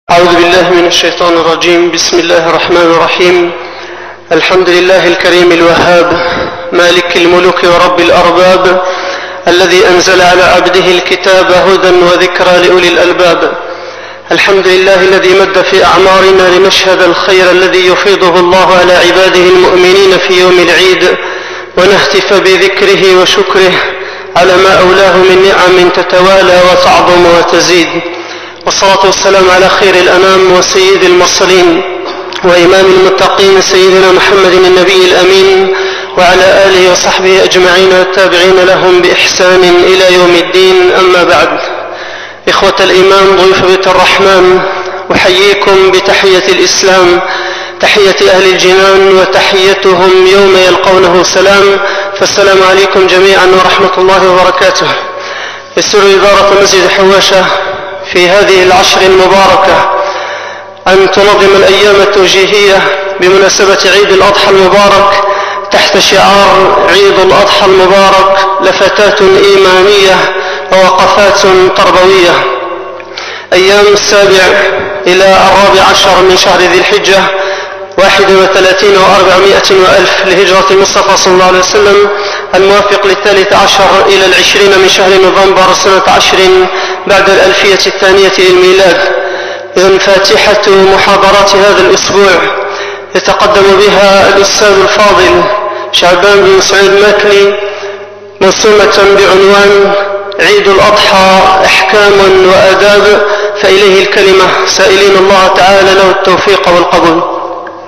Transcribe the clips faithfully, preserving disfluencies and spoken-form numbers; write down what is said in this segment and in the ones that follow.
أعوذ بالله من الشيطان الرجيم. بسم الله الرحمن الرحيم. الحمد لله الكريم الوهاب مالك الملوك ورب الأرباب، الذي أنزل على عبده الكتاب هدى وذكرى لأولي الألباب. الحمد لله الذي مد في أعمارنا لنشهد الخير الذي يفيضه الله على عباده المؤمنين في يوم العيد، ونهتف بذكره وشكره على ما أولاه من نعم تتوالى وتعظم وتزيد. والصلاة والسلام على خير الأنام وسيد المرسلين وإمام المتقين سيدنا محمد النبي الأمين، وعلى آله وصحبه أجمعين والتابعين لهم بإحسان إلى يوم الدين. أما بعد، إخوة الإيمان ضيوف بيت الرحمن، أحييكم بتحية الإسلام، تحية أهل الجنان، وتحيتهم يوم يلقونه سلام. فالسلام عليكم جميعا ورحمة الله وبركاته. يسر إدارة مسجد حواشة في هذه العشر المباركة أن تنظم الأيام التوجيهية بمناسبة عيد الأضحى المبارك تحت شعار عيد الأضحى المبارك لفتات إيمانية ووقفات تربوية. أيام السابع إلى الرابع عشر من شهر ذي الحجة، واحد وثلاثين وأربعمائة وألف لهجرة المصطفى صلى الله عليه وسلم، الموافق للثالث عشر إلى العشرين من شهر نوفمبر سنة عشر بعد الألفية الثانية للميلاد. إذن فاتحة محاضرات هذا الأسبوع يتقدم بها الأستاذ الفاضل شعبان بن سعيد ماكلي، موسومة بعنوان عيد الأضحى أحكام وآداب، فإليه الكلمة، سائلين الله تعالى له التوفيق والقبول.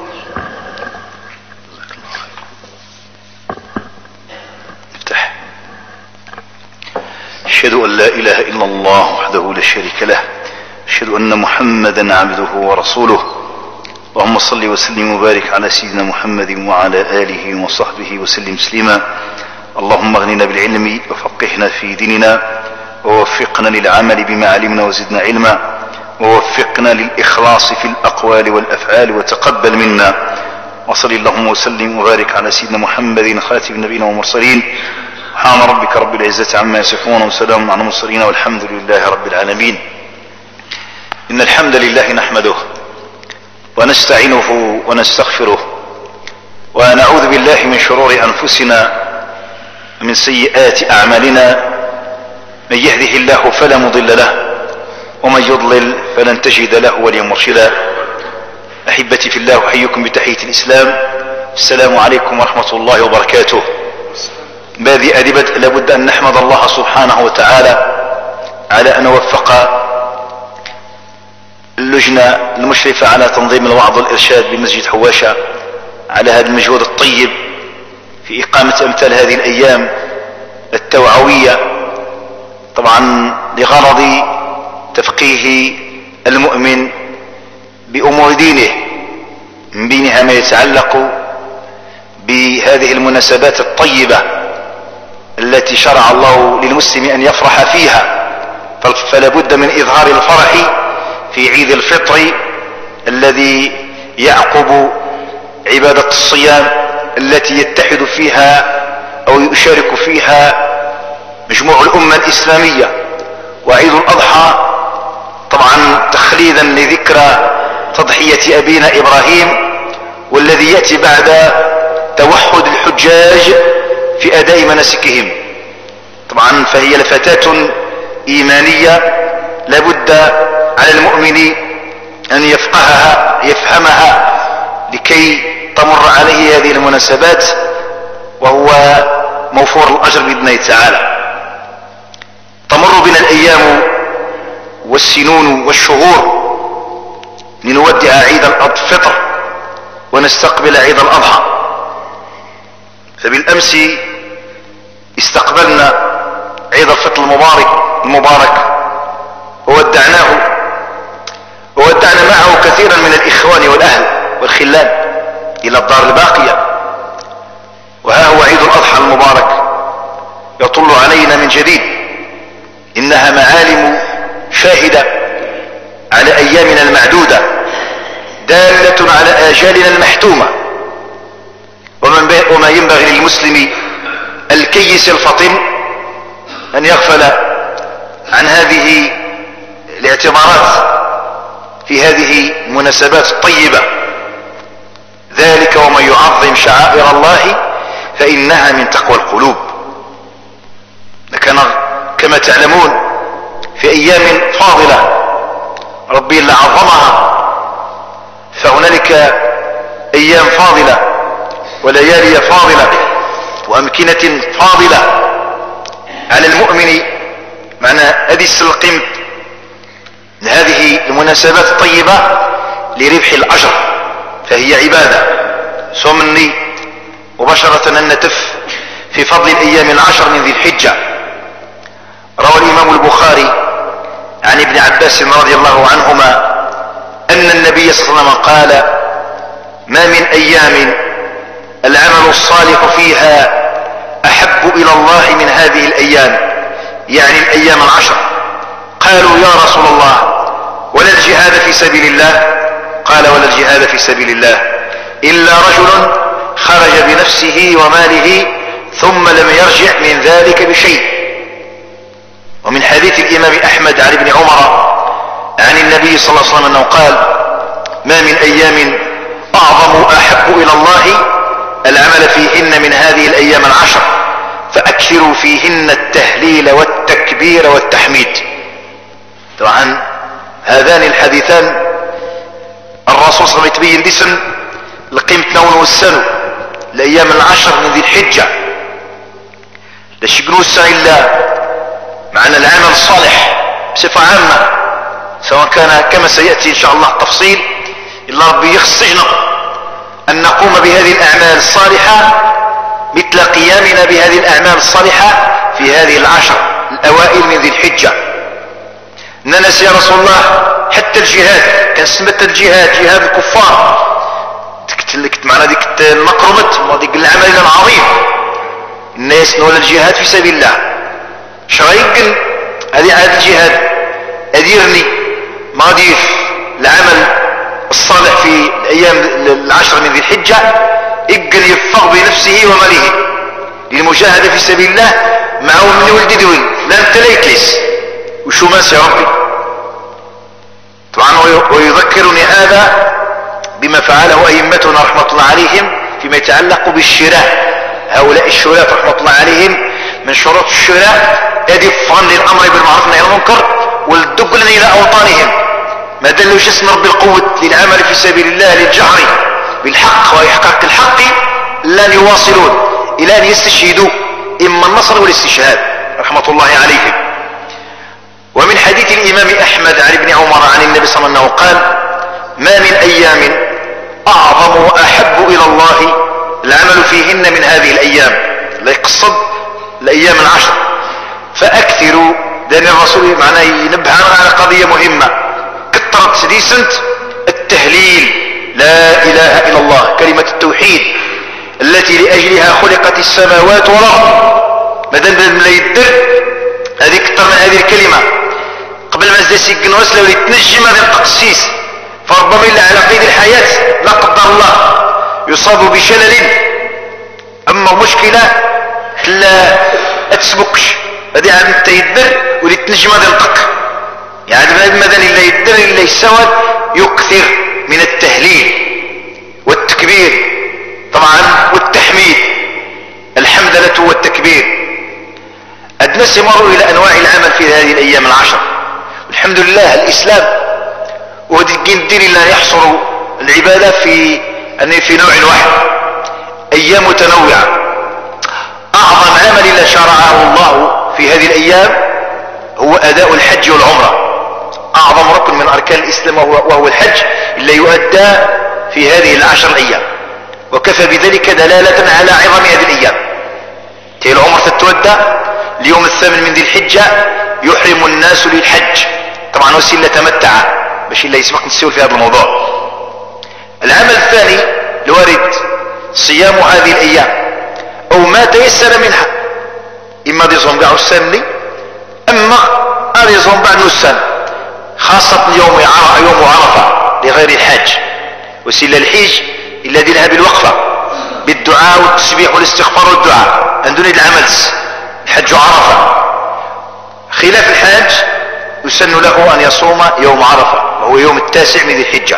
أشهد أن لا إله إلا الله وحده لا شريك له، أشهد أن محمدا عبده ورسوله. اللهم صل وسلم وبارك على سيدنا محمد وعلى آله وصحبه وسلم تسليما. اللهم اغننا بالعلم وفقهنا في ديننا، ووفقنا للعمل بما علمنا وزدنا علما، ووفقنا للإخلاص في الأقوال والأفعال وتقبل منا. وصل اللهم وسلم وبارك على سيدنا محمد خاتم النبيين والمرسلين. سبحان ربك رب العزة عما يصفون وسلام على المرسلين والحمد لله رب العالمين. إن الحمد لله نحمده ونستعينه ونستغفره، ونعوذ بالله من شرور أنفسنا ومن سيئات أعمالنا. من يهده الله فلا مضل له، ومن يضلل فلن تجد له وليا مرشدا. أحبتي في الله، أحييكم بتحية الإسلام. السلام عليكم ورحمة الله وبركاته. بهذه أدبة لابد أن نحمد الله سبحانه وتعالى على أن وفق اللجنة المشرفة على تنظيم الوعظ والإرشاد بمسجد حواشة على هذا المجهود الطيب في إقامة أمثال هذه الأيام التوعوية، طبعا لغرض تفقيه المؤمن بأمور دينه، من بينها ما يتعلق بهذه المناسبات الطيبة التي شرع الله للمسلم أن يفرح فيها. فلا بد من إظهار الفرح في عيد الفطر الذي يعقب عبادة الصيام التي يتحد فيها أو يشارك فيها مجموع الأمة الإسلامية. وعيد الأضحى طبعا تخليدا لذكرى تضحية أبينا إبراهيم، والذي يأتي بعد توحد الحجاج في أداء مناسكهم. طبعا فهي لفتات إيمانية لابد على المؤمن أن يفقهها يفهمها لكي تمر عليه هذه المناسبات وهو موفور الأجر بإذن الله تعالى. تمر بنا الأيام والسنون والشهور لنودع عيد الفطر ونستقبل عيد الأضحى. فبالأمس استقبلنا عيد الفطر المبارك المبارك وودعناه، وودعنا معه كثيرا من الإخوان والأهل والخلان إلى الدار الباقية. وها هو عيد الأضحى المبارك يطل علينا من جديد. إنها معالم شاهدة على أيامنا المعدودة، دالة على آجالنا المحتومة. وما ينبغي للمسلم الكيس الفطن أن يغفل عن هذه الاعتبارات في هذه المناسبات الطيبة. ذلك ومن يعظم شعائر الله فإنها من تقوى القلوب. لكن كما تعلمون في أيام فاضلة ربي اللي عظمها، فهنالك أيام فاضلة وليالي فاضلة وأمكنة فاضلة على المؤمن. معنى هذه السلقيم لهذه المناسبات الطيبة لربح الأجر، فهي عبادة. سمني مباشرة أن نتف في فضل الأيام العشر من ذي الحجة. روى الإمام البخاري عن ابن عباس رضي الله عنهما أن النبي صلى الله عليه وسلم قال: ما من أيام العمل الصالح فيها أحب إلى الله من هذه الأيام، يعني الأيام العشر. قالوا: يا رسول الله ولا الجهاد في سبيل الله؟ قال: ولا الجهاد في سبيل الله إلا رجل خرج بنفسه وماله ثم لم يرجع من ذلك بشيء. ومن حديث الإمام أحمد عن ابن عمر عن النبي صلى الله عليه وسلم أنه قال: ما من أيام أعظم أحب إلى الله العمل فيهن من هذه الأيام العشر، فأكثروا فيهن التهليل والتكبير والتحميد. طبعا هذان الحديثان الرسول صلى الله عليه وسلم يتبين دسم لقيمة نون والسنو الأيام العشر من ذي الحجة. لاش يقنوسا إلا معنى العمل الصالح بصفة عامة، سواء كان كما سيأتي إن شاء الله التفصيل، إلا ربي يخصجنا أن نقوم بهذه الأعمال الصالحة مثل قيامنا بهذه الأعمال الصالحة في هذه العشر الأوائل من ذي الحجة. ننسى يا رسول الله حتى الجهاد، كان سمت الجهاد جهاد الكفار، ديك معنا ديك المقرمة ديك العمل العظيم، الناس نولى الجهاد في سبيل الله. شرايقل هذه عاد الجهاد أديرني ما ضيف العمل الصالح في الأيام العشر من ذي الحجة، إقل يفق بنفسه وماله للمجاهدة في سبيل الله معه من ولد دوين لا انت ليكلس وشو ماس يا ربي. طبعا ويذكرني هذا بما فعله أئمتنا رحمة الله عليهم فيما يتعلق بالشراء. هؤلاء الشراء رحمة الله عليهم من شروط الشراء يدفعون للأمر بالمعروف والنهي عن المنكر والدبل إلى أوطانهم، ما دلوا جسم رب القوة للعمل في سبيل الله للجهر بالحق وإحقاق الحق لا يواصلون إلى أن يستشهدوا إما النصر والاستشهاد رحمة الله عليهم. ومن حديث الإمام أحمد عن ابن عمر عن النبي صلى الله عليه وسلم قال: ما من أيام أعظم وأحب إلى الله العمل فيهن من هذه الأيام، لا يقصد الأيام العشر. فأكثروا، لأن الرسول معناه ينبه على قضية مهمة، كثرت سديسنت التهليل لا إله إلا الله، كلمة التوحيد التي لأجلها خلقت السماوات والأرض. مادام لا يدر هذه كثر من هذه الكلمة قبل ما زدسيك نوصل لو يتنجم هذا التقسيس، فربما إلا على قيد الحياة لا قدر الله يصاب بشلل. أما مشكلة لا أتسبكش هذه عاد انت يدر وليتنجم هذا ينطق، يعني ماذا إلا يدر إلا يسوى يكثر من التهليل والتكبير طبعا والتحميد، الحمدلة والتكبير. الناس يمروا إلى أنواع العمل في هذه الأيام العشر، والحمد لله الإسلام وهذه الدين لا يحصر العبادة في أن في نوع واحد، أيام متنوعة. أعظم عمل إلا شرعه الله في هذه الأيام هو أداء الحج والعمرة، أعظم ركن من أركان الإسلام وهو الحج اللي يؤدى في هذه العشر الأيام، وكفى بذلك دلالة على عظم هذه الأيام. تي العمرة تتودى اليوم الثامن من ذي الحجة، يحرم الناس للحج طبعا وسيلة تمتع باش إلا يسبق نسيول في هذا الموضوع. العمل الثاني الوارد صيام هذه الأيام أو ما تيسر منها، إما دي زنبع السنة أما دي زنبع نسان، خاصة يوم يوم عرفة لغير الحاج، وسيلة الحج إلا دينها بالوقفة بالدعاء والتسبيح والاستغفار والدعاء عندنا العمل الحج عرفة. خلاف الحاج يسن له أن يصوم يوم عرفة وهو يوم التاسع من ذي الحجة.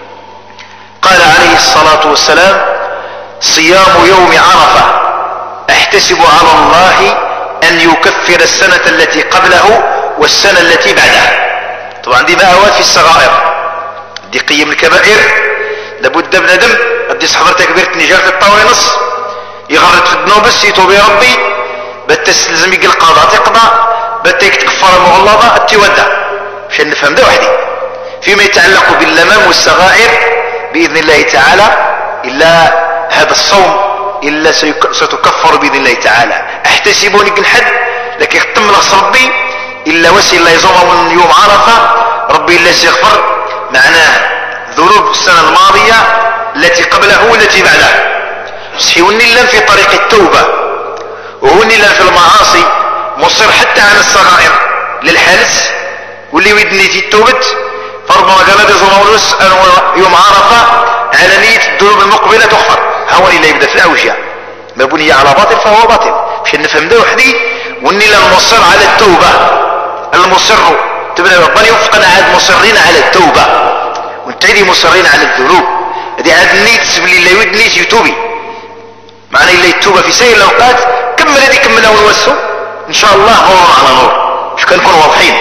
قال عليه الصلاة والسلام: صيام يوم عرفة احتسب على الله ان يكفر السنة التي قبله والسنة التي بعدها. طبعا دي مآوات في الصغائر، دي قيم الكبائر لابد من دم قد يصحضر تكبيرة نجارة الطاوي نص يغرد في الذنوب يتوب يا ربي بتستلزم يقل القضاء تقضى بتيك تكفر المغلظة التودع عشان نفهم ده وحدي. فيما يتعلق باللمام والصغائر بإذن الله تعالى إلا هذا الصوم إلا ستكفر بإذن الله تعالى. احتسبوا لك الحد لكن يختم لغص ربي إلا وسي الله يزوم من يوم عرفة ربي إلا سيغفر معناه ذنوب السنة الماضية التي قبله والتي بعدها. سيوني لن في طريق التوبة وهوني لن في المعاصي مصر حتى عن الصغائر للحلس واللي ودني في التوبة فربما قال هذا زمولوس يوم عرفة على نية الذنوب المقبلة تغفر هوني لا يبدأ في الأوجه ما بني على باطل فهو باطل مشان نفهم ده وحدي. واني لن مصر على التوبة المصر تبنى ربنا يوفقنا عاد مصرين على التوبة وانتعدي مصرين على الذنوب هذه عاد نيت سبلي لا يود نيت يتوبي معنى إلا التوبة في سير الأوقات كمل هذه كملها ونوسه إن شاء الله نور على نور مش كنكون واضحين.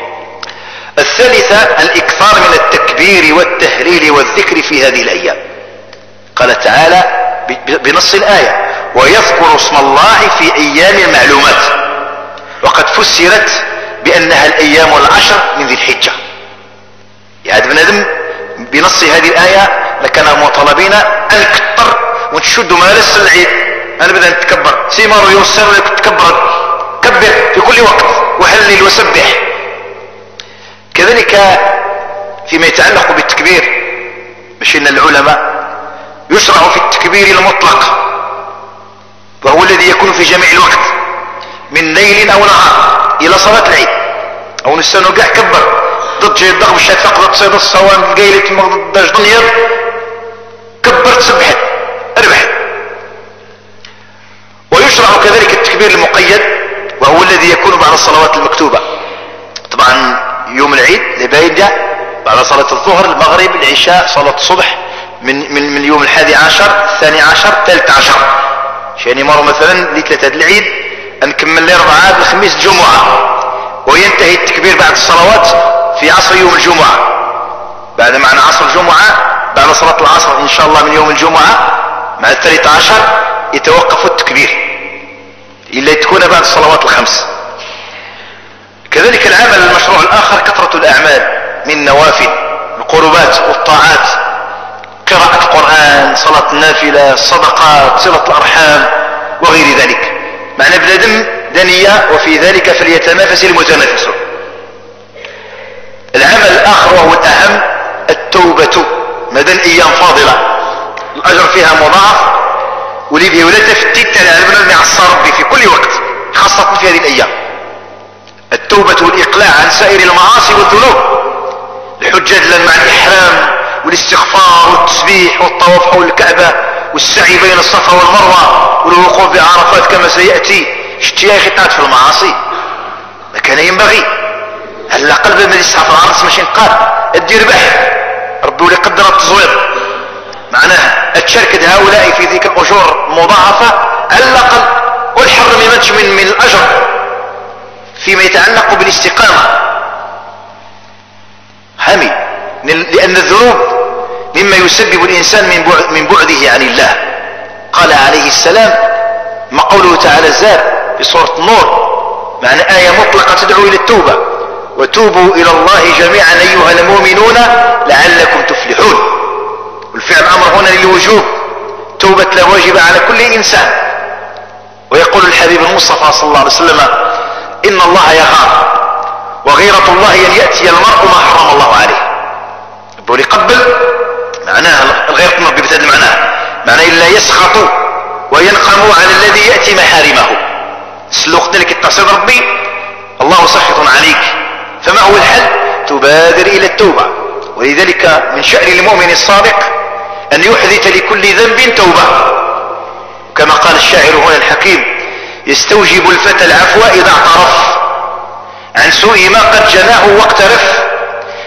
الثالثة الإكثار من التكبير والتهليل والذكر في هذه الأيام. قال تعالى بنص الآية: ويذكر اسم الله في أيام معلومات، وقد فسرت بأنها الأيام العشر من ذي الحجة. يعني ابن آدم بنص هذه الآية لكان مطالبين أن نكتر ونشد مالس العيد. أنا بدأ نتكبر سيمار يوسر لك تكبر كبر في كل وقت وهلل وسبح. كذلك فيما يتعلق بالتكبير مش إن العلماء يشرع في التكبير المطلق وهو الذي يكون في جميع الوقت من ليل أو نهار إلى صلاة العيد أو نستنى قاع كبر ضد جاي الضغم الشافق ضد صيد الصوان القيلة مغض دنيا كبرت سبحت اربحت. ويشرع كذلك التكبير المقيد وهو الذي يكون بعد الصلوات المكتوبة. طبعا يوم العيد لبايدة بعد صلاة الظهر المغرب العشاء صلاة الصبح من, من, من يوم الحادي عشر الثاني عشر الثالث عشر يعني مرة مثلا لثلاثة العيد نكمل لي أربعة الخميس الجمعة وينتهي التكبير بعد الصلوات في عصر يوم الجمعة. بعد معنى عصر الجمعة بعد صلاة العصر إن شاء الله من يوم الجمعة مع الثالث عشر يتوقف التكبير إلا تكون بعد الصلوات الخمس. كذلك العمل المشروع الآخر كثرة الأعمال من نوافل القربات والطاعات قراءة القرآن صلاة النافلة الصدقات صلة الأرحام وغير ذلك. معنى ابن آدم دنيا وفي ذلك فليتنافس المتنافسون. العمل الآخر وهو الأهم التوبة مدن أيام فاضلة الأجر فيها مضاعف وليه ولا تفتت على ابن مع الصرب في كل وقت خاصة في هذه الأيام. التوبة والإقلاع عن سائر المعاصي والذنوب الحجاج لن مع الإحرام والاستغفار والتسبيح والطواف حول الكعبة والسعي بين الصفا والمروة والوقوف بعرفات كما سيأتي اشتياخ قاعد في المعاصي ما كان ينبغي هلا قلب من يسحف العرس ماشي نقال الدير بح ربي ولي قدر التزوير معناه اتشارك هؤلاء في ذيك الأجور مضاعفة على الأقل والحرم يمنش من, من الأجر فيما يتعلق بالاستقامة حامي لأن الذنوب مما يسبب الإنسان من, بعد من بعده عن الله. قال عليه السلام ما قوله تعالى الزاد في سورة النور معنى آية مطلقة تدعو إلى التوبة وتوبوا إلى الله جميعا أيها المؤمنون لعلكم تفلحون. والفعل أمر هنا للوجوب توبة لا واجب على كل إنسان. ويقول الحبيب المصطفى صلى الله عليه وسلم إن الله يغار وغيرة الله أن يأتي المرء ما حرم الله عليه. يقول يقبل معناها الغيرة المرء ببتدل معناها معناه إلا يسخط وينقم على الذي يأتي محارمه. سلوك ذلك التصيد ربي الله سخط عليك فما هو الحل؟ تبادر إلى التوبة. ولذلك من شأن المؤمن الصادق أن يحدث لكل ذنب توبة كما قال الشاعر هنا الحكيم يستوجب الفتى العفو إذا اعترف عن سوء ما قد جناه واقترف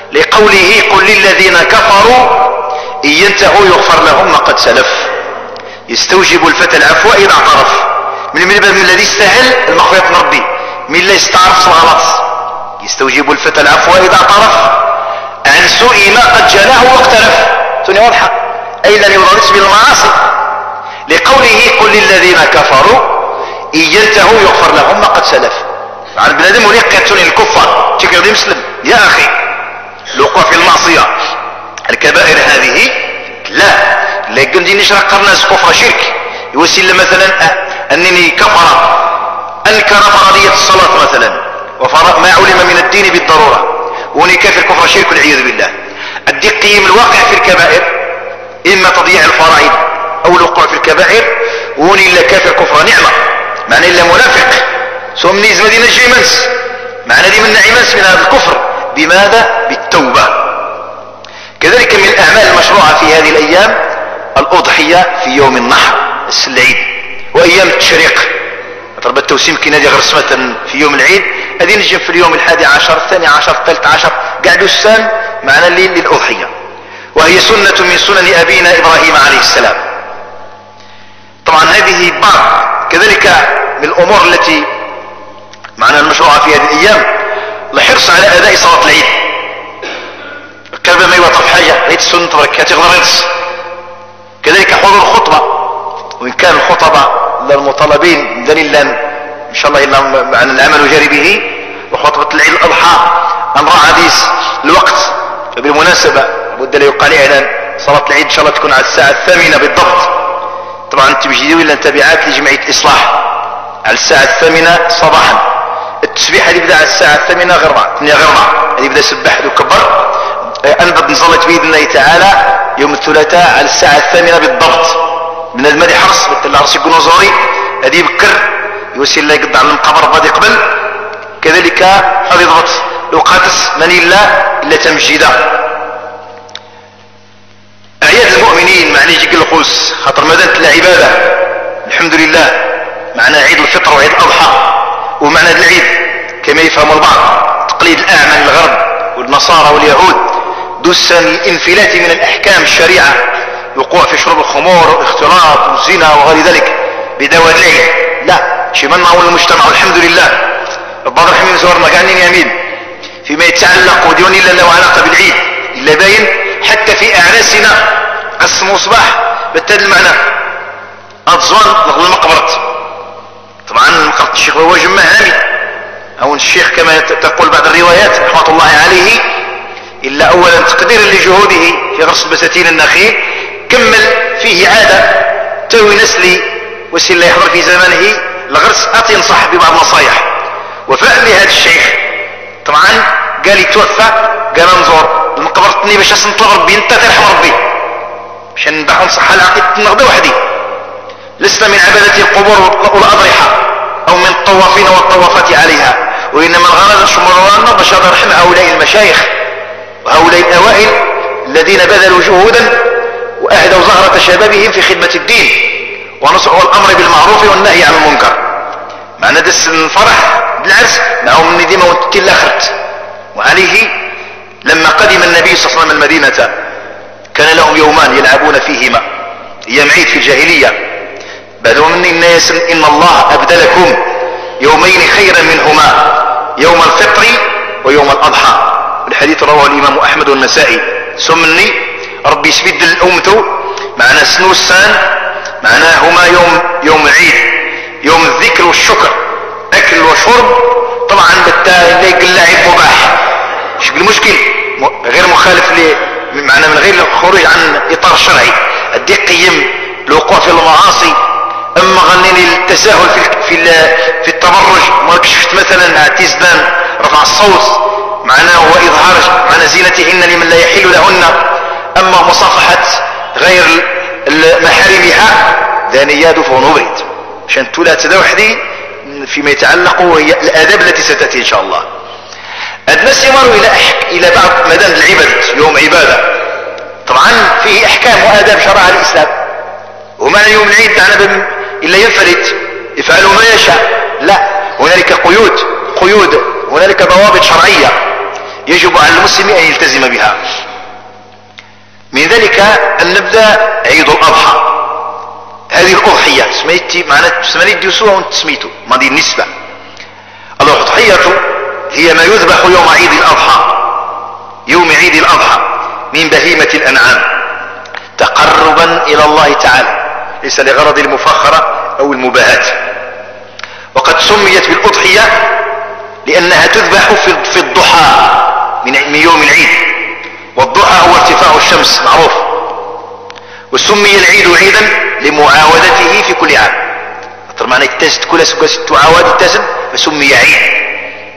لقوله قل للذين كفروا إن ينتهوا يغفر لهم ما قد سلف. يستوجب الفتى العفو إذا اعترف، من من باب الذي استهل المغفرة من ربي، من لا يستعرف الغلط. يستوجب الفتى العفو إذا اعترف عن سوء ما قد جناه واقترف. توني واضحة، أي لن يضرس بالمعاصي. لقوله قل للذين كفروا إن ينتهوا يغفر لهم ما قد سلف. عن بنادم وليقتل الكفار تكرر مسلم يا أخي الوقوع في المعصية الكبائر هذه لا لا يقول نشرق الناس كفر شرك يوسل مثلا أنني كفر أنكر فرضية الصلاة مثلا وما علم من الدين بالضرورة وني كافر كفر شرك والعياذ بالله. أدي قيم الواقع في الكبائر إما تضييع الفرائض أو الوقوع في الكبائر وني إلا كافر كفر نعمة معنى إلا منافق سوى من يزم دين الجيمنس معنى دي من نعمانس من هذا الكفر. بماذا؟ بالتوبة. كذلك من الأعمال المشروعة في هذه الأيام الأضحية في يوم النحر العيد وأيام التشريق. ضرب التوسيم كي نادي غرسمة في يوم العيد هذه نجم في اليوم الحادي عشر الثاني عشر الثالث عشر قاعد السام معنى الليل للأضحية، وهي سنة من سنن أبينا إبراهيم عليه السلام. طبعا هذه بعض كذلك من الأمور التي معنى المشروعة في هذه الأيام الحرص على أداء صلاة العيد. كذا ما يوطف حاجة عيد السنة بركات غرس. كذلك حضور الخطبة وإن كان الخطبة للمطالبين دليلا إن شاء الله إلا عن العمل جاري به. وخطبة العيد الأضحى أمر حديث الوقت بالمناسبة بد لا يقال إعلان صلاة العيد إن شاء الله تكون على الساعة الثامنة بالضبط. طبعا تمجيدوا إلا تبعات لجمعية الإصلاح على الساعة الثامنة صباحا. التسبيح هذه يبدأ على الساعة الثامنة غير ربع ثمانية غير ربع هذه يبدأ سبح وكبر. أنبت نصلت بإذن الله تعالى يوم الثلاثاء على الساعة الثامنة بالضبط. من المدي حرص بالتلارس يكونوا زوري هذه بكر يوسي الله يقضى على المقبر بعد يقبل. كذلك هذه ضبط لو قاتس من إلا إلا تمجيدا. أعياد المؤمنين معني يجي القوس خاطر مدينة العبادة الحمد لله معنى عيد الفطر وعيد الأضحى ومعنى العيد كما يفهم البعض تقليد الأعمى الغرب والنصارى واليهود دوسا الانفلات من الأحكام الشريعة الوقوع في شرب الخمور والاختلاط والزنا وغير ذلك بدواء الليل. لا شي منا هو المجتمع والحمد لله. البعض الحمد زورنا قاعدين يمين فيما يتعلق وديون إلا له علاقة بالعيد إلا باين حتى في أعراسنا قسموا صباح بالتالي المعنى أتزوان نقل المقبرة. طبعا مقبرة الشيخ هو جمع هامي أو الشيخ كما تقول بعض الروايات رحمة الله عليه إلا أولا تقدير لجهوده في غرس البساتين النخيل كمل فيه عادة توي نسلي وسيل يحضر في زمانه الغرس أتي ينصح ببعض النصايح وفاء لهذا الشيخ. طبعا قال يتوفى قال انظر المقبرتني باش نطلب ربي انت ترحم ربي باش نباح نصح العقيدة النغضة وحدي لسنا من عبادة القبور والأضرحة أو من الطوافين والطوافات عليها وإنما الغرض شمرنا باش نرحم هؤلاء المشايخ وهؤلاء الأوائل الذين بذلوا جهودا وأهدوا زهرة شبابهم في خدمة الدين ونصحوا الأمر بالمعروف والنهي عن المنكر. معنى دس الفرح بالعرس معهم من ديما وانت الآخرت. وعليه لما قدم النبي صلى الله عليه وسلم المدينة كان لهم يومان يلعبون فيهما أيام عيد في الجاهلية بعدهم من الناس إن الله أبدلكم يومين خيرا منهما يوم الفطر ويوم الأضحى. الحديث رواه الإمام أحمد والنسائي. سمني ربي يسبد الأمة معنا سنوسان معناهما يوم يوم العيد يوم الذكر والشكر أكل وشرب. طبعا بالتالي اللعب مباح مش المشكل غير مخالف ل معنى من غير الخروج عن إطار الشرعي. أدي قيم الوقوع في المعاصي أما غنيني التساهل في في في التبرج ما شفت مثلا اعتزدان رفع الصوت معناه وإظهار معنى زينتهن لمن لا يحل لهن. أما مصافحة غير محارمها ذانيات فنورد عشان تولا تدوحدي فيما يتعلق وهي الآداب التي ستأتي إن شاء الله. الناس يمروا إلى أحك... إلى بعض مدن العبادة يوم عبادة طبعا فيه أحكام وآداب شرعها الإسلام ومعنى يوم العيد معنى إلا ينفلت يفعلوا ما يشاء. لا هنالك قيود قيود هنالك ضوابط شرعية يجب على المسلم أن يلتزم بها. من ذلك أن نبدأ عيد الأضحى. هذه الأضحية سميتي معناتها سميت ديوسوها وانت سميتو ماضي النسبة. الأضحية هي ما يذبح يوم عيد الأضحى، يوم عيد الأضحى من بهيمة الأنعام تقربا إلى الله تعالى، ليس لغرض المفاخرة أو المباهاة. وقد سميت بالأضحية لأنها تذبح في الضحى من يوم العيد، والضحى هو ارتفاع الشمس معروف. وسمي العيد عيدا لمعاودته في كل عام، معنى اكتست كل ست عواد التاسم فسمي عيد.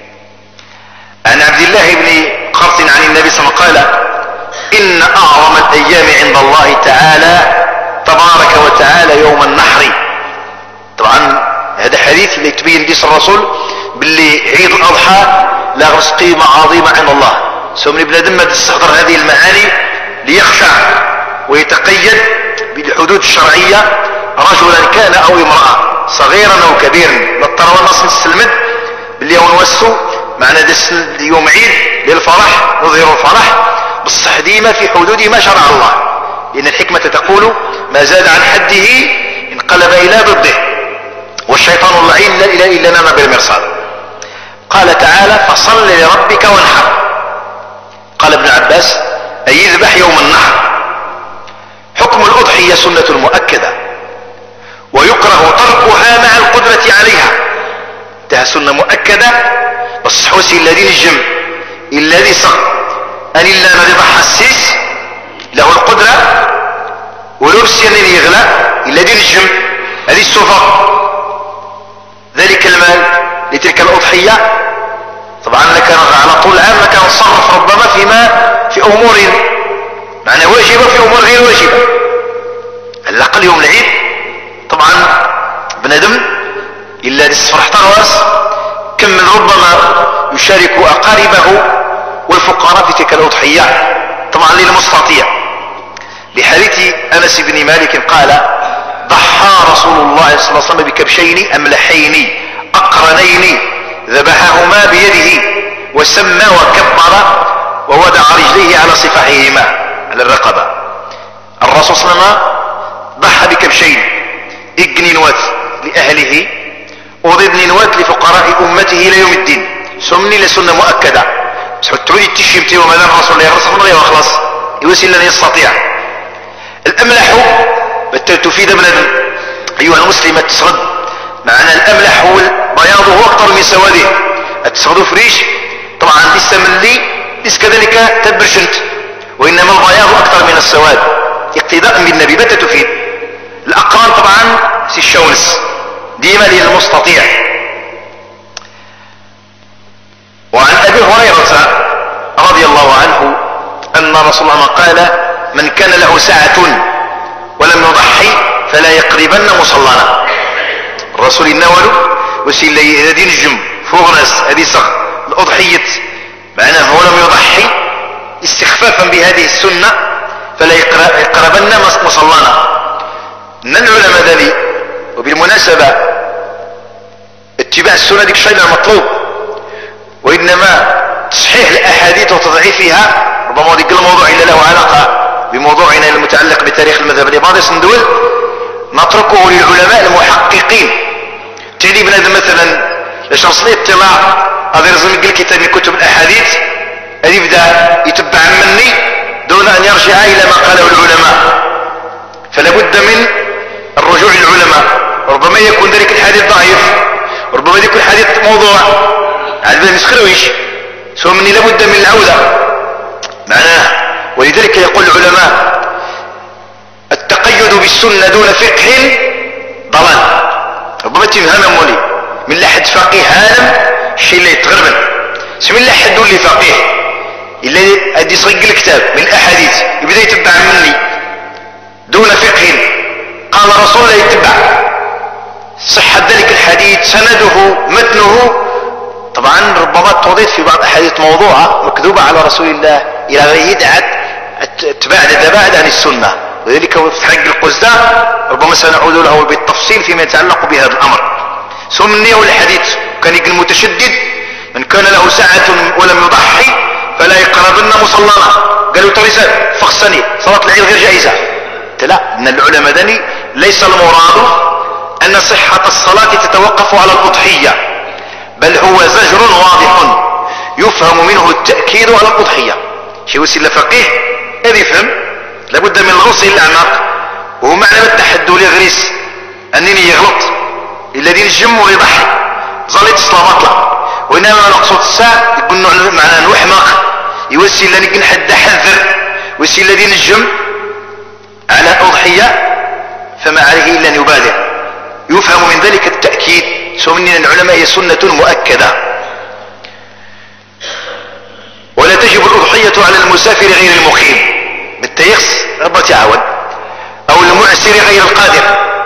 عن عبد الله بن قرط عن النبي صلى الله عليه وسلم قال: إن أعظم الأيام عند الله تعالى تبارك وتعالى يوم النحر. طبعا هذا حديث اللي تبين ديس الرسول باللي عيد الأضحى لا غرس قيمة عظيمة عند الله. سومني بنادم ما تستحضر هذه المعاني ليخشع ويتقيد بالحدود الشرعية، رجلا كان أو امرأة، صغيرا أو كبيرا. للطروة نص نسلمد باللي ونوسو معنى دس يوم عيد للفرح، نظهر الفرح بالصح ديما في حدود ما شرع الله، لأن الحكمة تقول: ما زاد عن حده انقلب إلى ضده، والشيطان اللعين لا إله إلا نام بالمرصاد. قال تعالى: فصل لربك وانحر. قال ابن عباس: أي يذبح يوم النحر. حكم الأضحية سنة مؤكدة، ويكره تركها مع القدرة عليها. ده سنة مؤكدة بس حوسي الذي نجم الذي صغ أن إلا ما يضحى السيس له القدرة ولبس ينين يغلى الذي نجم هذه السفر ذلك المال لتلك الأضحية. طبعا لكان على طول العام لكان نصرف ربما فيما في أمور معنى واجبة في أمور غير واجبة. على الأقل يوم العيد طبعا بندم إلا للسفر احترواس كم من ربما يشارك أقاربه والفقراء في تلك الأضحية، طبعا للمستطيع. لحديث أنس بن مالك قال: ضحى رسول الله صلى الله عليه وسلم بكبشين أملحين أقرنين ذبحهما بيده وسمى وكبر ووضع رجليه على صفاحهما على الرقبة. الرسول صلى الله عليه وسلم ضحى بكبشين، إجن نوات لأهله وضد نوات لفقراء أمته إلى يوم الدين. سمني لسنة مؤكدة بس تعودي تشيمتي وماذا الرسول الله يغرس من غير وخلاص يوسل لن يستطيع. الأملح تفيد ابن أيها المسلمة تصغد معنى الأملح هو بياضه أكثر من سواده. التصغد فريش طبعا لسه من لي لسه كذلك تبرشنت، وإنما البياض أكثر من السواد اقتداء بالنبي. متى تفيد الأقران طبعا سي الشونس ديما للمستطيع. وعن أبي هريرة رضي الله عنه أن رسول الله قال: من كان له ساعة ولم يضحي فلا يقربن مصلانا. الرسول النوال وسيل لي هذه الجم فوق ناس هذه صغ الأضحية معناه هو لم يضحي استخفافا بهذه السنة فلا يقربن مصلانا. من العلماء ذلك وبالمناسبة اتباع السنة ديك الشيء المطلوب، وإنما تصحيح الأحاديث وتضعيفها ربما ديك الموضوع إلا له علاقة بموضوعنا المتعلق بتاريخ المذهب الإباضي سندول نتركه للعلماء المحققين. تعني بنادم مثلا لشخص لي اطلاع هذا يرزم يقل كتاب من كتب الأحاديث هذا يبدأ يتبع مني دون أن يرجع إلى ما قاله العلماء، فلا بد من الرجوع للعلماء. ربما يكون ذلك الحديث ضعيف، ربما يكون الحديث موضوع على بالي مسخرويش سوى مني لابد من العودة معناه. ولذلك يقول العلماء: التقيد بالسنة دون فقه ضلال. ربما تفهم مولي من لحد فقيه عالم الشيء اللي يتغربن سمي الله حد اللي فقيه اللي ادي صيق الكتاب من الاحاديث يبدا يتبع مني دون فقه قال رسول الله يتبع صحة ذلك الحديث سنده متنه. طبعا ربما توضيت في بعض احاديث موضوعة مكذوبة على رسول الله الى غير يدعت تباعد تباعد عن السنة. وذلك في حق القزداء ربما سنعود له بالتفصيل فيما يتعلق بهذا الامر. ثم النية والحديث كان يقول المتشدد: من كان له ساعة ولم يضحي فلا يقربن مصلانا. قالوا ترسل فخصني صلاة العيد غير جائزة. لا، ان العلماء دني ليس المراد ان صحة الصلاة تتوقف على الأضحية، بل هو زجر واضح يفهم منه التأكيد على الأضحية. شي وسيلة فقيه هذا يفهم لابد من الغوص الى الاعماق، وهو معنى التحدي لغريس انني يغلط الذي نجم ويضحي ظليت الصلاة، وانما نقصد الساعة يقول معنى نوحمق يوسي الذي نحد حذر ويسي الذي نجم على أضحية فما عليه إلا أن يبادر. يفهم من ذلك التأكيد، سو من العلماء هي سنة مؤكدة. ولا تجب الأضحية على المسافر غير المقيم بالتيخص ربا تعاون، أو المعسر غير القادر،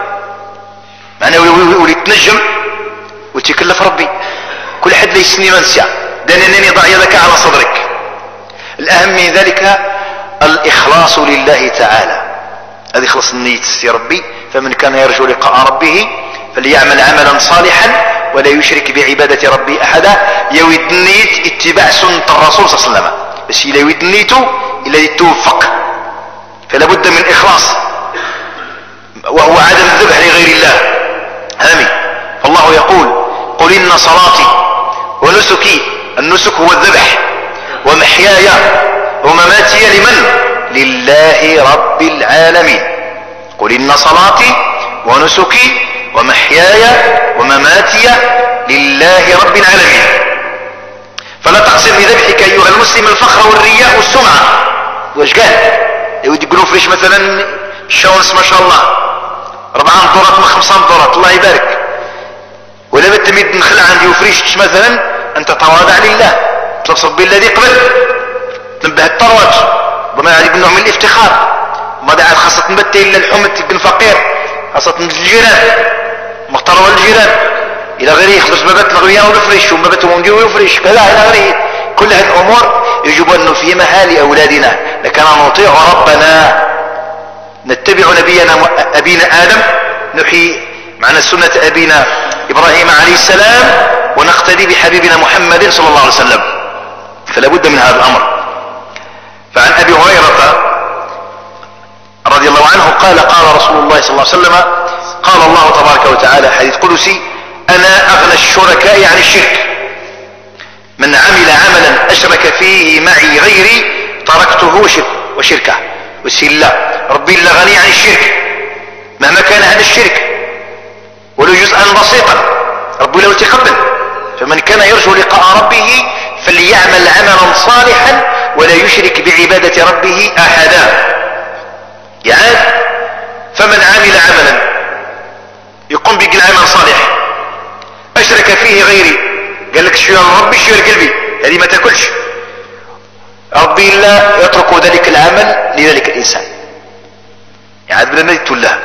معنى ولي تنجم وتكلف ربي كل حد ليسني منسع دانني ضع يدك على صدرك. الأهم من ذلك الإخلاص لله تعالى، هذه خلص النية يا ربي. فمن كان يرجو لقاء ربه فليعمل عملا صالحا ولا يشرك بعبادة ربي أحدا. يويد النية اتباع سنة الرسول صلى الله عليه وسلم، بس إلا يويد نيته إلا يتوفق، فلا بد من إخلاص، وهو عدم الذبح لغير الله. آمين. فالله يقول قل إن صلاتي ونسكي، النسك هو الذبح، ومحياي ومماتي لمن؟ لله رب العالمين. قل إن صلاتي ونسكي ومحياي ومماتي لله رب العالمين. فلا تقصد بذبحك أيها المسلم الفخر والرياء والسمعة. واش قال يودي يقولوا فيش مثلا الشونس ما شاء الله أربعة دورات من خمسة دورات الله يبارك، ولا بتميد نخلع عندي وفريش مثلا أن تتواضع لله تصب بالذي قبل تنبه التروج وما عليك نوع من الافتخار. ما دعا خاصة نبتة إلا الحمد تكون فقير، خاصة الجيران مختار والجيران إلى غيره يخلص بابات الغويان والفريش وبابات ومنجي ويفريش كذا إلى غيره. كل هذه الأمور يجب أن نفهمها لأولادنا، لكن نطيع ربنا نتبع نبينا أبينا آدم، نحيي معنا سنة أبينا إبراهيم عليه السلام، ونقتدي بحبيبنا محمد صلى الله عليه وسلم. فلا بد من هذا الأمر. فعن أبي هريرة رضي الله عنه قال قال رسول الله صلى الله عليه وسلم قال الله تبارك وتعالى حديث قدسي أنا أغنى الشركاء عن الشرك، من عمل عملا أشرك فيه معي غيري تركته وشركه. وسيلا ربي لا غني عن الشرك مهما كان هذا الشرك ولو جزءا بسيطا، ربي لو تقبل. فمن كان يرجو لقاء ربه فليعمل عملا صالحا ولا يشرك بعبادة ربه أحدا. يعني فمن عمل عملا يقوم بقل عمل صالح أشرك فيه غيري، قال لك شو ربي شو قلبي هذه ما تاكلش، ربي لا يترك ذلك العمل لذلك الإنسان، يعني بلا ما يتولاه.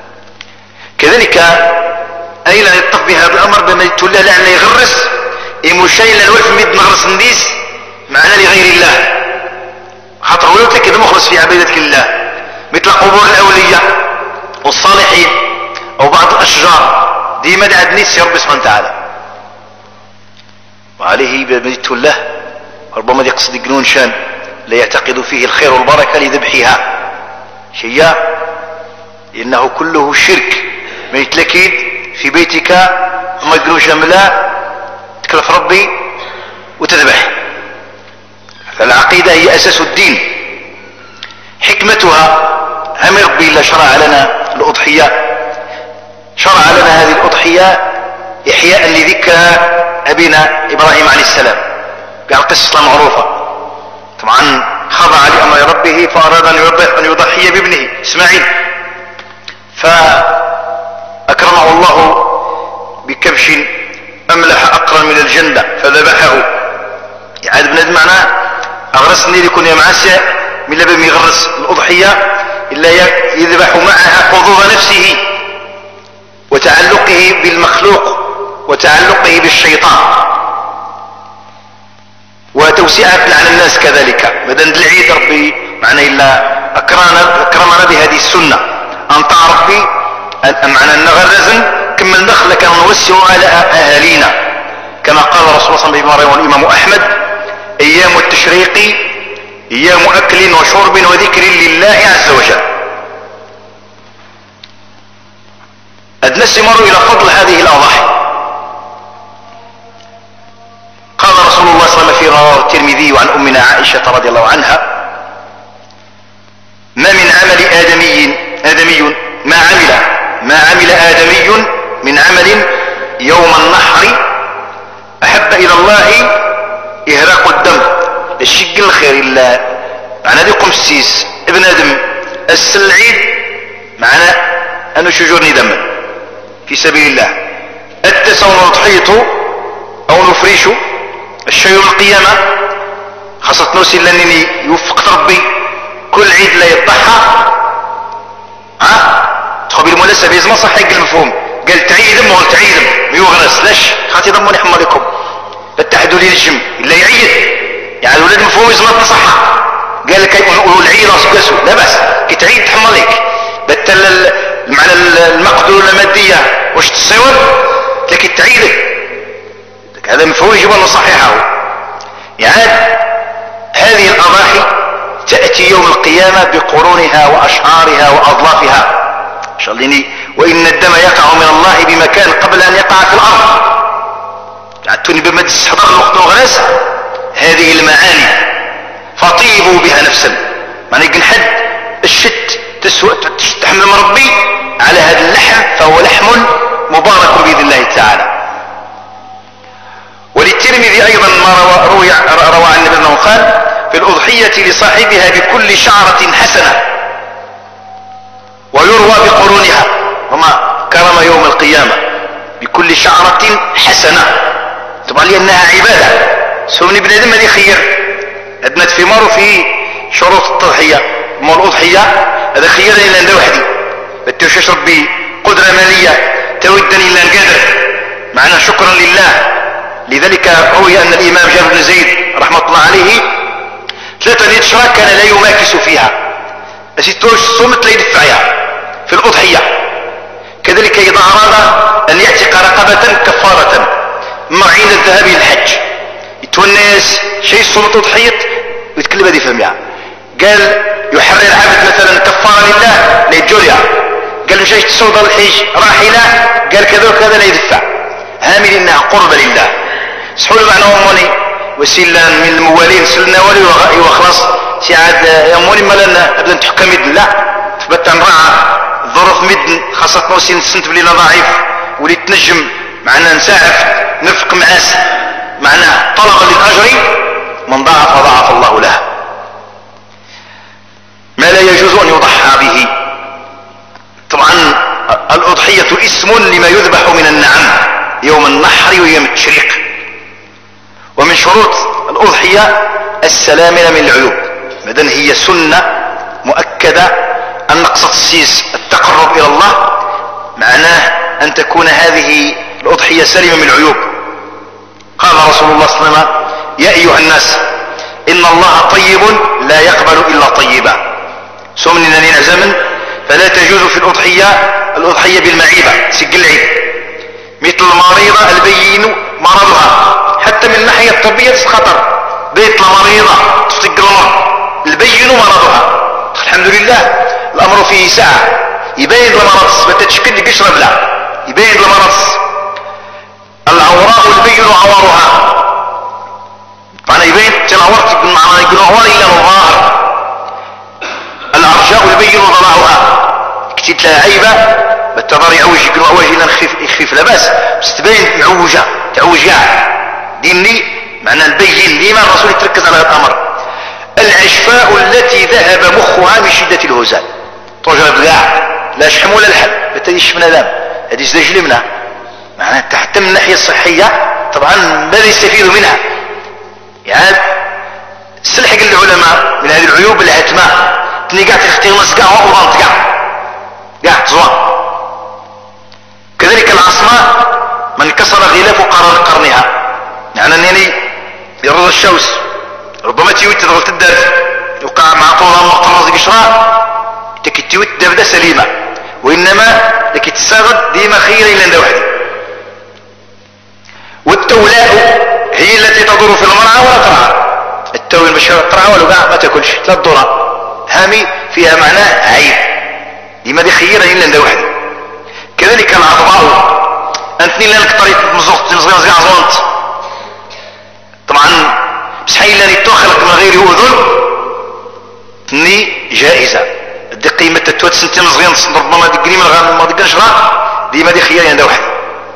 كذلك أين يتطف بهذا الأمر بما يتولاه لأنه يغرس يمشي للولف ميد نغرس نديس معنا لغير الله، خاطر ولو كذا مخلص في عبادتك لله، مثل قبور الأولياء والصالحين أو بعض الأشجار ديما دعد نيس يا رب سبحانه وتعالى. وعليه بمجدت الله ربما يقصد يقنون شان لا يعتقد فيه الخير والبركة لذبحها شيء إنه كله شرك. ما يتلكيد في بيتك ما يقنون شملا تكلف ربي وتذبح. فالعقيدة هي أساس الدين. حكمتها أمر ربي إلا شرع لنا الأضحية، شرع لنا هذه الأضحية إحياء لذكرى أبينا إبراهيم عليه السلام بقصة معروفة. طبعا خضع لأمر ربه فأراد أن يضحي بابنه إسماعيل، فأكرمه الله بكبش أملح أقرن من الجنة فذبحه. يعني بنادم معناه أغرسني لكون يا معسى من لبم يغرس الأضحية إلا يذبح معها حظوظ نفسه وتعلقه بالمخلوق وتعلقه بالشيطان وتوسعة على الناس. كذلك بدن العيد ربي معنى إلا أكرمنا, أكرمنا بهذه السنة أنطع ربي معنى النغرزن كما النخل كان نوسع على أهالينا كما قال رسول الله صلى الله عليه وسلم والإمام أحمد ايام التشريق ايام اكل وشرب وذكر لله عز وجل. قد نستمر الى فضل هذه الاضاحي. قال رسول الله صلى الله عليه وسلم في رواه الترمذي عن امنا عائشة رضي الله عنها: ما من عمل ادمي ادمي ما عمل ما عمل ادمي من عمل يوم النحر احب الى الله اهراق الدم الشق الخير الله معنا ديكم السيس ابن ادم السلعيد معنا انه شجرني دما في سبيل الله التسون نضحيته او نفريشه الشيء يوم القيامة خاصة نوسي لانني يوفقت ربي كل عيد لا يضحى ها تخبي المناسبة يزما صحيح المفهوم قال تعيدم وقال تعيدم يغرس لاش خاطي ضموني حمى لكم اتحدوا لي الجم الا يعيد يعني الولاد مفهوم يزما تنصحها قال لك يقولوا العيد راسو لا بس كي تعيد تحمى لك بتل معنى المقدور المادية واش تصير لكن تعيدك هذا مفهوم يجب ان نصححه. يعني هذه الاضاحي تأتي يوم القيامة بقرونها واشعارها واظلافها شلني وان الدم يقع من الله بمكان قبل ان يقع في الارض. عدتوني بمد استحضار الوقت وغرس هذه المعاني فطيبوا بها نفسا معنى يقن حد الشت تسوء تحمل من ربي على هذا اللحم فهو لحم مبارك باذن الله تعالى. وللترمذي ايضا ما روى روى عن النبي انه قال: في الاضحية لصاحبها بكل شعرة حسنة ويروى بقرونها وما كرم يوم القيامة بكل شعرة حسنة طبعا لانها عبادة سمني ابن ادم هذه خير ادنت في مر في شروط التضحية مال الاضحية هذا خير الا عند وحدي بتوش اشرب بقدرة مالية تودني الا القدر معنا شكرا لله. لذلك روي ان الامام جابر بن زيد رحمة الله عليه ثلاثة لتشرا كان لا يماكس فيها اسيتوش صمت لا يدفعها في الاضحية. كذلك اذا اراد ان يعتق رقبة كفارة معين الذهاب الى الحج يتونس شيء صمت اضحية ويتكلم هذه فهمها قال يحرر العبد مثلا كفارة لله لا يتجولها قال مش تسود الحج راحلة قال كذا وكذا لا يدفع هامل انها قربة لله سحول معنا اموني وسيلا من الموالين سلنا ولي وخلاص سعاد اموني مالنا ابدا تحكم مدن لا تبت نراعى ظروف مدن خاصة نوسين سنت بلينا ضعيف ولي تنجم معنا نساعف نرفق معاس معناه طلب للاجر من ضاعف ضاعف الله له. ما لا يجوز ان يضحى به طبعا الاضحية اسم لما يذبح من النعم يوم النحر ويوم التشريق. ومن شروط الاضحية السلامة من العيوب مدن هي سنة مؤكدة ان نقصد السيس التقرب الى الله معناه ان تكون هذه الاضحية سليمة من العيوب. قال رسول الله صلى الله عليه وسلم: يا ايها الناس ان الله طيب لا يقبل الا طيبا سمننا لنا زمن فلا تجوز في الاضحية الاضحية بالمعيبة سق العيب مثل المريضة البين مرضها حتى من الناحية الطبية خطر بيت المريضة تفتق المرض البين مرضها الحمد لله الامر فيه ساعة يبين المرض بتتشكل يشرب لا يبين المرض العوراء البين عوارها معنى يبين تنعورت يكون معنى يكون عوار إلا الظاهر العرجاء البين ضلعها كتيت لها عيبة بالتضاري عوج يكون عواج إلا نخفيف يخفيف لا بس بس تبين معوجة تعوجة ديني معنى البين ديما الرسول يتركز على هذا الأمر. العشفاء التي ذهب مخها من شدة الهزال تجرب لا لا شحم ولا لحم بتديش من دم هذه سدجل منها معناها حتى من الناحية الصحية طبعا ماذا يستفيد منها يعني سلحق العلماء من هذه العيوب الهتمة تني قاعد تختغمس قاع وغلط قاع قاع تزوى. كذلك العصماء من كسر غلاف قرار قرنها يعني انني يرضى الشوس ربما تيوت تضغط الدرس يوقع مع طولها مقرز قشرة تكي تيوت دبدة سليمة وانما لكي تساغد ديما خير الى عند وحدي. والتولاء هي التي تدور في المرعى ولا ترعى تستوي المشروع الطرعة ولو قاع ما تاكلش ثلاث ذرة هامي فيها معناه عيب لما دي خيرا إلا ندى وحدي. كذلك العظماء أنتني لانك طريق مزغط مزغط مزغط عظمت طبعا بس حي لاني توخلق من غير أذن تني جائزة دي قيمة التوت سنتي مزغط ربما دي قريمة الغام ما دي قنشرة دي ما دي خيرا ندى وحدي.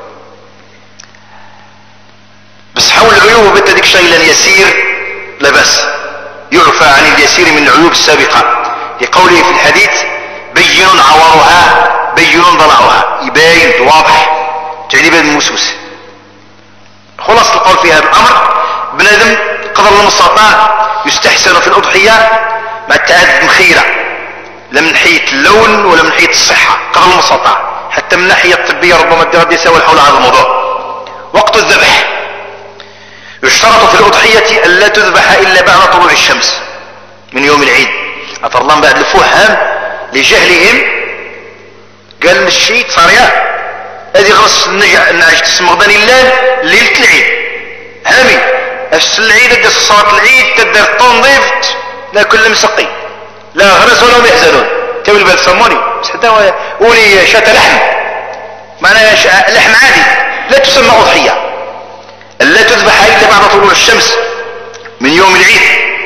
بس حول العيوب بنت ديك شيء لن يسير لا بأس يعفى عن اليسير من العيوب السابقة لقوله في الحديث بين عورها بين ضلعها يباين واضح تعليب الموسوس. خلاص القول في هذا الأمر بنادم قدر المستطاع يستحسن في الأضحية مع التعدد الخيرة لا من ناحية اللون ولا من ناحية الصحة قدر المستطاع حتى من الناحية الطبية ربما الدرد يساوي حول هذا الموضوع. وقت الذبح يشترط في الأضحية أن لا تذبح إلا بعد طلوع الشمس من يوم العيد. أثر الله بعد الفهم لجهلهم قال مشي صاريا هذه غرس النجع النعج تسمى غدا لله ليلة العيد هامي أس العيد أدى صلاة العيد تدر التنظيف لا كل مسقي لا غرس ولا هم يحزنون تولي بال سموني بس حتى ولي شات لحم معناها لحم عادي لا تسمى أضحية لا تذبح إلا بعد طلوع الشمس من يوم العيد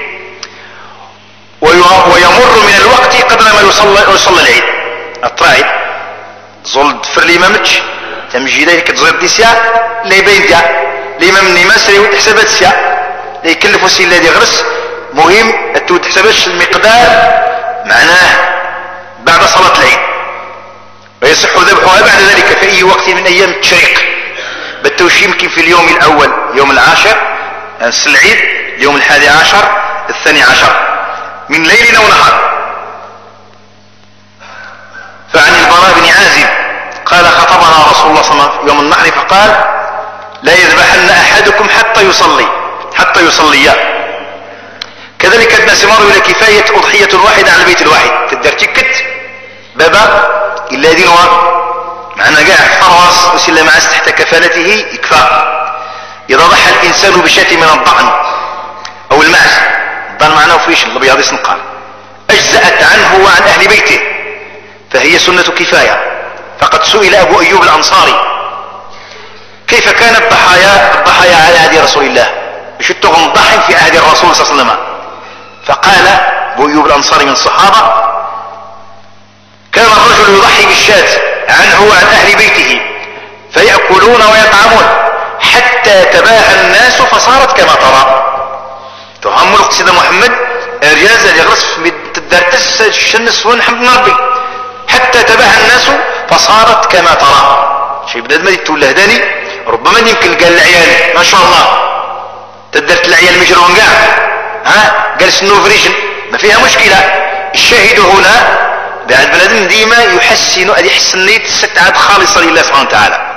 ويمر من الوقت قبل ما يصلى, يصلى العيد. الطراعي زول دفر لي مامتش تمجي لي كتزويد دي ساعة لا يبين ديا لي مام النماس ريود حسابات ساعة لا يكلفوا السي الذي غرس مهم التود حساباتش المقدار معناه بعد صلاة العيد ويصح ذبحها بعد ذلك في أي وقت من أيام التشريق بالتوشي يمكن في اليوم الأول يوم العاشر أنس العيد اليوم الحادي عشر الثاني عشر من ليل أو نهار. فعن البراء بن عازب قال خطبنا رسول الله صلى الله عليه وسلم يوم النحر فقال لا يذبحن أحدكم حتى يصلي حتى يصليا. كذلك ادنى سمار إلى كفاية أضحية واحدة على البيت الواحد تقدر تكت بابا إلا دين معنا قاع فرس وسلا معس تحت كفالته يكفى. إذا ضحى الإنسان بشاة من الضأن أو المعز الضأن معناه فيش الأبيض يسنقال أجزأت عنه وعن أهل بيته فهي سنة كفاية. فقد سئل أبو أيوب الأنصاري كيف كان الضحايا الضحايا على عهد رسول الله يشتغل ضحي في عهد الرسول صلى الله عليه وسلم. فقال أبو أيوب الأنصاري من الصحابة كان الرجل يضحي بالشاة عنه وعن أهل بيته فيأكلون ويطعمون حتى تباهى الناس فصارت كما ترى. تهم القصيد محمد الرجاز اللي غرس تدرتس الشنس ونحمد ربي حتى تباهى الناس فصارت كما ترى. شيء بدأت ما تقول هداني ربما يمكن قال العيال ما شاء الله تدرت العيال مجرون قاع ها قال سنو فريشن ما فيها مشكلة. الشاهد هنا بعد بلادن ديما يحسن أن يحسن نيت ستعاد خالصة لله سبحانه وتعالى.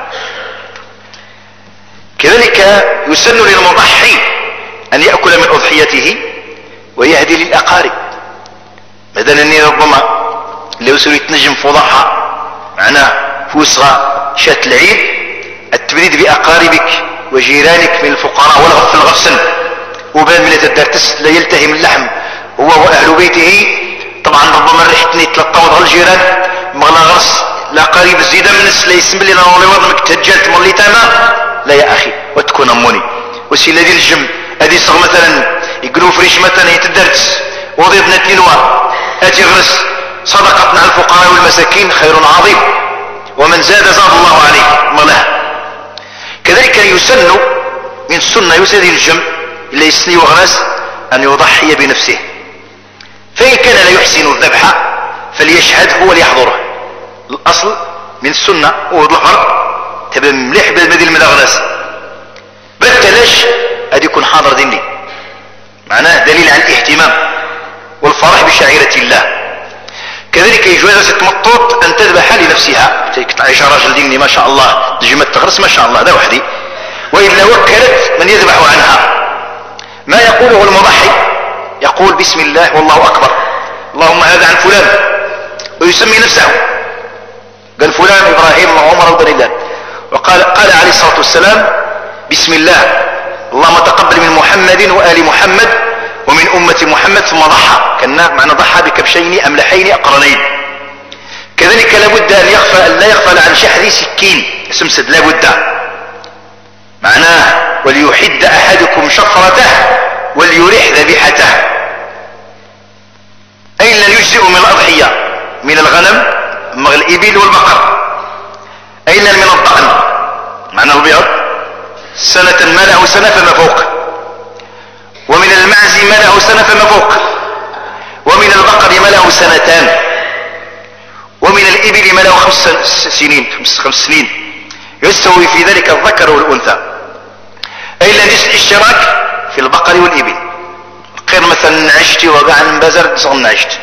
كذلك يسن للمضحي أن يأكل من أضحيته ويهدي للأقارب. بدل أني ربما لو سوي تنجم فضحة معناه فوسغة شات العيد التبريد بأقاربك وجيرانك من الفقراء والغف الغفسن وبان من الدرتس لا يلتهم اللحم هو وأهل بيته. طبعا ربما ريحتني تلطوض الجيران مغلا غرس لا قريب الزيدة من الس لا يسمى لنا والله وضمك تهجلت مولي تاما لا يا أخي وتكون أموني وسي الذي الجم هذه صغ مثلا يقولوا فريش مثلا يتدرس وضي ابنة نوار أتي غرس صدقة مع الفقراء والمساكين خير عظيم ومن زاد زاد الله عليه ملاه. كذلك يسن من السنة يسن الجم اللي يسني وغرس أن يضحي بنفسه فإن كان لا يحسن الذبح فليشهد هو ليحضره. الأصل من السنة والظهر تبقى مليح بالمدي المدغنس بالتلاش أدي يكون حاضر ديني معناه دليل على الاهتمام والفرح بشعيرة الله. كذلك يجوز تمطط أن تذبح لنفسها تعيش راجل ديني ما شاء الله تجمد تغرس ما شاء الله هذا وحدي وإلا وكلت من يذبح عنها. ما يقوله المضحي يقول بسم الله والله أكبر اللهم هذا عن فلان ويسمي نفسه قال فلان إبراهيم وعمر وبن الله وقال قال عليه الصلاة والسلام بسم الله اللهم تقبل من محمد وآل محمد ومن أمة محمد ثم ضحى، كان معنى ضحى بكبشين أملحين أقرنين. كذلك لابد أن يغفل أن لا يغفل عن شحذ سكين سمسد، لابد معناه وليحد أحدكم شفرته وليريح ذبيحته. أين لا يجزئ من الأضحية؟ من الغنم من الإبل والبقر. أين من الضأن معنى البيض سنة ما له سنة فما فوق، ومن المعز ما له سنة فما فوق، ومن البقر ما له سنتان، ومن الإبل ما له خمس سنين خمس, خمس سنين يستوي في ذلك الذكر والأنثى. أين الاشتراك في البقر والإبل. غير مثلا عشت وقع بزر صغن عشت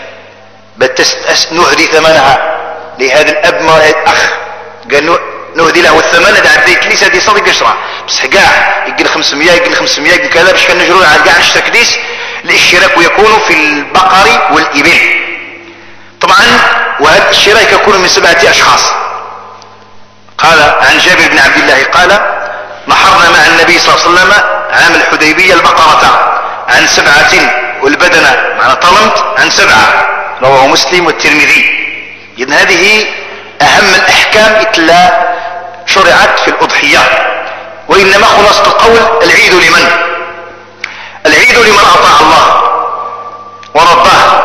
نهدي ثمنها لهذا الأب ما الأخ قال نهدي له الثمن هذا عديت ليس هذه صديق يشرع بس كاع يقل خمسمية يقل خمسمية يقل كذا باش كان نجرون على كاع نشترك ديس. الاشتراك يكون في البقر والإبل طبعا، وهذا الاشتراك يكون من سبعة أشخاص. قال عن جابر بن عبد الله قال نحرنا مع النبي صلى الله عليه وسلم عام الحديبية البقرة عن سبعة والبدنة معنى طلمت عن سبعة، رواه مسلم والترمذي. إذن هذه أهم الأحكام إتلا شرعت في الأضحية. وإنما خلاصة القول العيد لمن؟ العيد لمن أطاع الله ورضاه،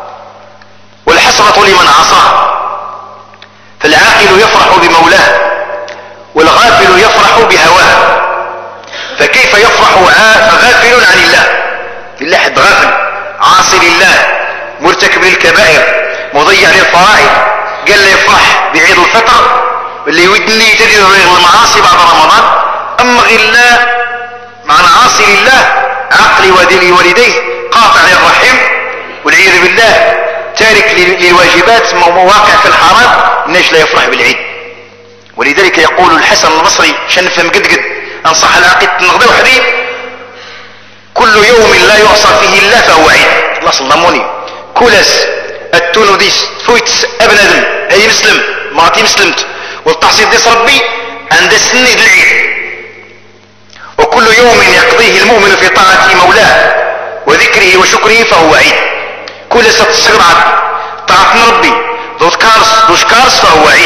والحسرة لمن عصاه. فالعاقل يفرح بمولاه والغافل يفرح بهواه. فكيف يفرح غافل عن الله؟ لله حد غافل عاصي لله مرتكب للكبائر مضيع للفرائض قال له يفرح بعيد الفطر اللي يودني يتجد المعاصي بعد رمضان. أما غير الله معنى عاصي لله عقلي وديني والديه قاطع للرحم والعياذ بالله تارك للواجبات مواقع في الحرام الناس لا يفرح بالعيد. ولذلك يقول الحسن البصري عشان نفهم قد قد انصح العقيد النغضة وحدي كل يوم لا يعصى فيه الله فهو عيد. الله صلموني كولاس التونوديس فويتس ابن ادم اي مسلم مراتي مسلمت والتحصيل ديس ربي عند سنة العيد. وكل يوم يقضيه المؤمن في طاعة مولاه وذكره وشكره فهو عيد. كل ستسرع طاعة ربي ذو كارس ذو شكارس فهو عيد.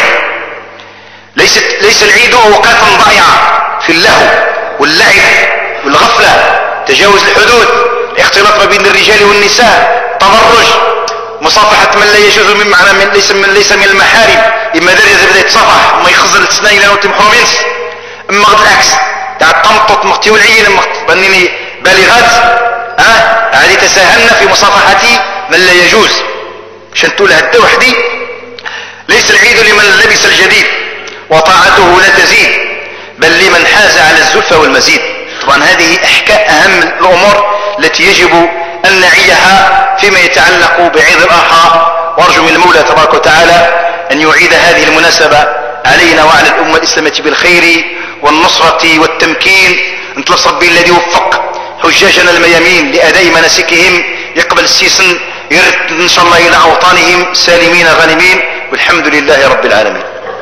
ليس ليس العيد اوقافا ضائعة في اللهو واللعب والغفلة تجاوز الحدود اختلاط ما بين الرجال والنساء تبرج مصافحة من لا يجوز من معنى من ليس من ليس من المحارم. اما درجة بدا يتصافح ما يخزن السنين لانه تمحو منس. اما بالعكس تاع الطمطط مختي والعين بنيني بالغات اه عادي تساهلنا في مصافحة من لا يجوز عشان تقول هدا وحدي. ليس العيد لمن لبس الجديد وطاعته لا تزيد بل لمن حاز على الزلفى والمزيد. طبعا هذه احكام اهم الامور التي يجب ان نعيها فيما يتعلق بعيد الاضحى. وارجو من المولى تبارك وتعالى ان يعيد هذه المناسبة علينا وعلى الامة الاسلامية بالخير والنصرة والتمكين. انت ربي الذي وفق حجاجنا الميامين لاداء مناسكهم يقبل السيسن يرد ان شاء الله الى اوطانهم سالمين غانمين والحمد لله رب العالمين.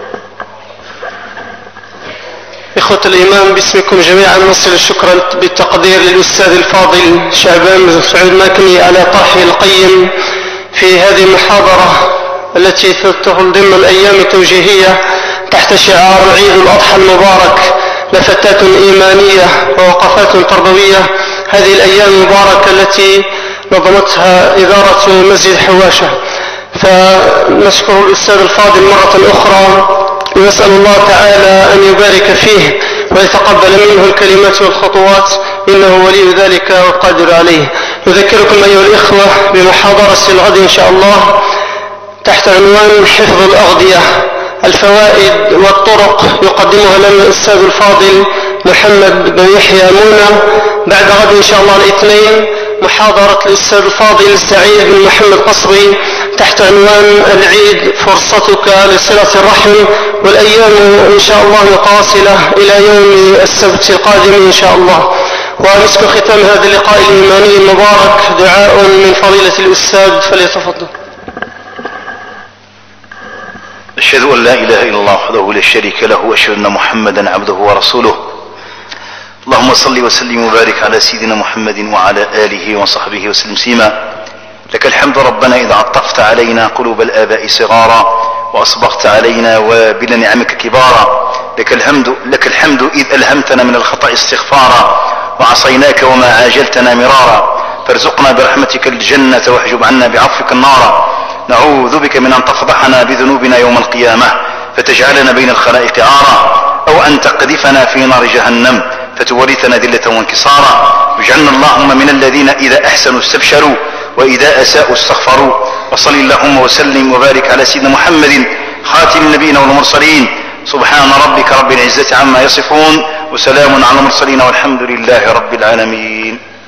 إخوة الإيمان باسمكم جميعا نصل الشكر بالتقدير للأستاذ الفاضل شعبان بن سعود ماكني على طرحه القيم في هذه المحاضرة التي تدخل ضمن الأيام التوجيهية تحت شعار عيد الأضحى المبارك لفتات إيمانية ووقفات تربوية. هذه الأيام المباركة التي نظمتها إدارة مسجد حواشة، فنشكر الأستاذ الفاضل مرة أخرى ونسأل الله تعالى أن يبارك فيه ويتقبل منه الكلمات والخطوات إنه ولي ذلك والقادر عليه. نذكركم أيها الإخوة بمحاضرة الغد إن شاء الله تحت عنوان حفظ الأغذية الفوائد والطرق يقدمها لنا الأستاذ الفاضل محمد بن يحيى مونة. بعد غد إن شاء الله الاثنين محاضرة الأستاذ الفاضل سعيد بن محمد قصري تحت عنوان العيد فرصتك لصلة الرحم. والأيام إن شاء الله متواصلة إلى يوم السبت القادم إن شاء الله. ومسك ختام هذا اللقاء الإيماني المبارك دعاء من فضيلة الأستاذ فليتفضل. أشهد أن لا إله إلا الله وحده لا شريك له وأشهد أن محمدا عبده ورسوله. اللهم صل وسلم وبارك على سيدنا محمد وعلى آله وصحبه وسلم سيما. لك الحمد ربنا إذا عطفت علينا قلوب الآباء صغارا وأصبغت علينا وابل نعمك كبارا. لك الحمد, لك الحمد إذ ألهمتنا من الخطأ استغفارا وعصيناك وما عاجلتنا مرارا. فارزقنا برحمتك الجنة واحجب عنا بعفوك النار. نعوذ بك من أن تفضحنا بذنوبنا يوم القيامة فتجعلنا بين الخلائق عارا، أو أن تقذفنا في نار جهنم فتورثنا ذلة وانكسارا. واجعلنا اللهم من الذين إذا أحسنوا استبشروا وإذا أساءوا استغفروا. وصل اللهم وسلم وبارك على سيدنا محمد خاتم النبيين والمرسلين. سبحان ربك رب العزة عما يصفون وسلام على المرسلين والحمد لله رب العالمين.